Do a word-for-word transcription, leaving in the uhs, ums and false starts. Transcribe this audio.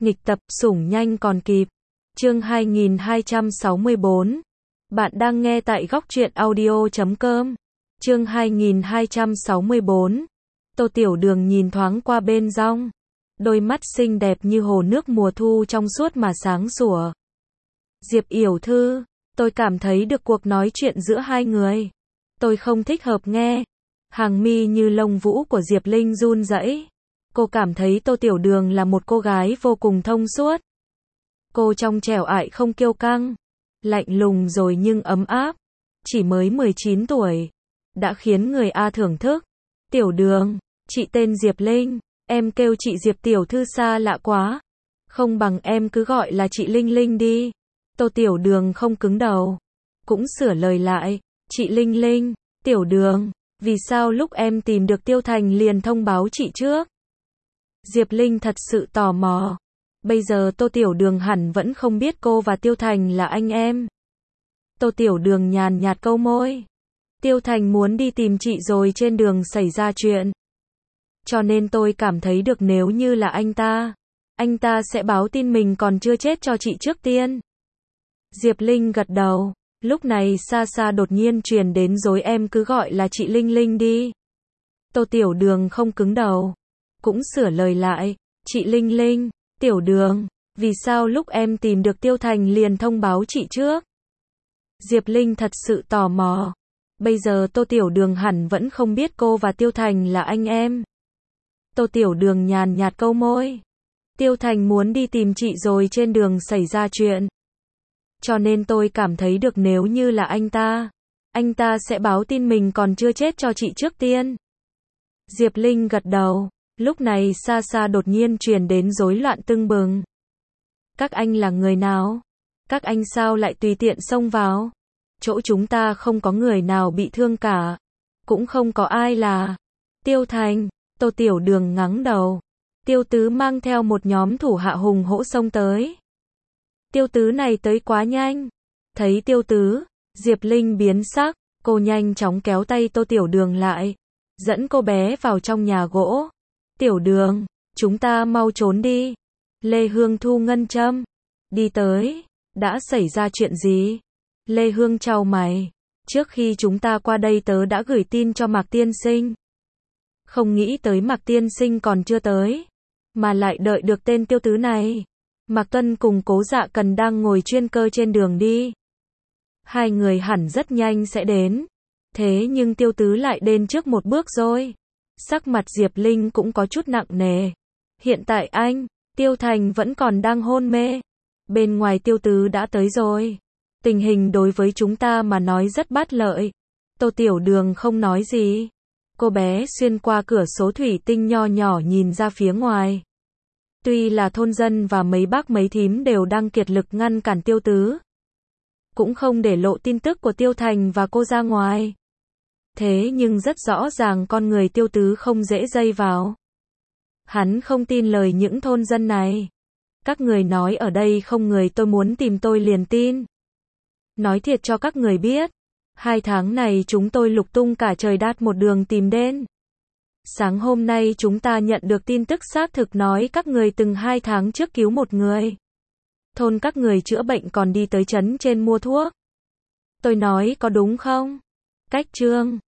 Nghịch tập, sủng nhanh còn kịp. Chương hai nghìn hai trăm sáu mươi bốn. Bạn đang nghe tại góc truyện audio chấm com. Chương hai nghìn hai trăm sáu mươi bốn. Tô Tiểu Đường nhìn thoáng qua bên rong. Đôi mắt xinh đẹp như hồ nước mùa thu trong suốt mà sáng sủa. Diệp yểu thư, tôi cảm thấy được cuộc nói chuyện giữa hai người. Tôi không thích hợp nghe. Hàng mi như lông vũ của Diệp Linh run rẩy. Cô cảm thấy Tô Tiểu Đường là một cô gái vô cùng thông suốt. Cô trong trẻo ại không kiêu căng, lạnh lùng rồi nhưng ấm áp. Chỉ mới mười chín tuổi, đã khiến người A thưởng thức. Tiểu Đường, chị tên Diệp Linh, em kêu chị Diệp tiểu thư xa lạ quá. Không bằng em cứ gọi là chị Linh Linh đi. Tô Tiểu Đường không cứng đầu, cũng sửa lời lại, chị Linh Linh. Tiểu Đường, vì sao lúc em tìm được Tiêu Thành liền thông báo chị trước? Diệp Linh thật sự tò mò. Bây giờ Tô Tiểu Đường hẳn vẫn không biết cô và Tiêu Thành là anh em. Tô Tiểu Đường nhàn nhạt câu môi. Tiêu Thành muốn đi tìm chị rồi trên đường xảy ra chuyện. Cho nên tôi cảm thấy được nếu như là anh ta, anh ta sẽ báo tin mình còn chưa chết cho chị trước tiên. Diệp Linh gật đầu. Lúc này xa xa đột nhiên truyền đến dối em cứ gọi là chị Linh Linh đi. Tô Tiểu Đường không cứng đầu, cũng sửa lời lại, chị Linh Linh. Tiểu Đường, vì sao lúc em tìm được Tiêu Thành liền thông báo chị trước? Diệp Linh thật sự tò mò. Bây giờ Tô Tiểu Đường hẳn vẫn không biết cô và Tiêu Thành là anh em. Tô Tiểu Đường nhàn nhạt câu môi. Tiêu Thành muốn đi tìm chị rồi trên đường xảy ra chuyện. Cho nên tôi cảm thấy được nếu như là anh ta, anh ta sẽ báo tin mình còn chưa chết cho chị trước tiên. Diệp Linh gật đầu. Lúc này xa xa đột nhiên truyền đến rối loạn tưng bừng. Các anh là người nào? Các anh sao lại tùy tiện xông vào? Chỗ chúng ta không có người nào bị thương cả. Cũng không có ai là Tiêu Thành. Tô Tiểu Đường ngắng đầu. Tiêu Tứ mang theo một nhóm thủ hạ hùng hổ xông tới. Tiêu Tứ này tới quá nhanh. Thấy Tiêu Tứ, Diệp Linh biến sắc. Cô nhanh chóng kéo tay Tô Tiểu Đường lại, dẫn cô bé vào trong nhà gỗ. Tiểu Đường, chúng ta mau trốn đi. Lê Hương thu ngân châm. Đi tới. Đã xảy ra chuyện gì? Lê Hương chau mày. Trước khi chúng ta qua đây tớ đã gửi tin cho Mạc Tiên Sinh. Không nghĩ tới Mạc Tiên Sinh còn chưa tới, mà lại đợi được tên Tiêu Tứ này. Mạc Tuân cùng Cố Dạ Cần đang ngồi chuyên cơ trên đường đi. Hai người hẳn rất nhanh sẽ đến. Thế nhưng Tiêu Tứ lại đến trước một bước rồi. Sắc mặt Diệp Linh cũng có chút nặng nề. Hiện tại anh, Tiêu Thành vẫn còn đang hôn mê. Bên ngoài Tiêu Tứ đã tới rồi. Tình hình đối với chúng ta mà nói rất bất lợi. Tô Tiểu Đường không nói gì. Cô bé xuyên qua cửa sổ thủy tinh nho nhỏ nhìn ra phía ngoài. Tuy là thôn dân và mấy bác mấy thím đều đang kiệt lực ngăn cản Tiêu Tứ, cũng không để lộ tin tức của Tiêu Thành và cô ra ngoài. Thế nhưng rất rõ ràng con người Tiêu Tứ không dễ dây vào. Hắn không tin lời những thôn dân này. Các người nói ở đây không người tôi muốn tìm tôi liền tin. Nói thiệt cho các người biết. Hai tháng này chúng tôi lục tung cả trời đát một đường tìm đến. Sáng hôm nay chúng ta nhận được tin tức xác thực nói các người từng hai tháng trước cứu một người. Thôn các người chữa bệnh còn đi tới trấn trên mua thuốc. Tôi nói có đúng không? Cách Trương,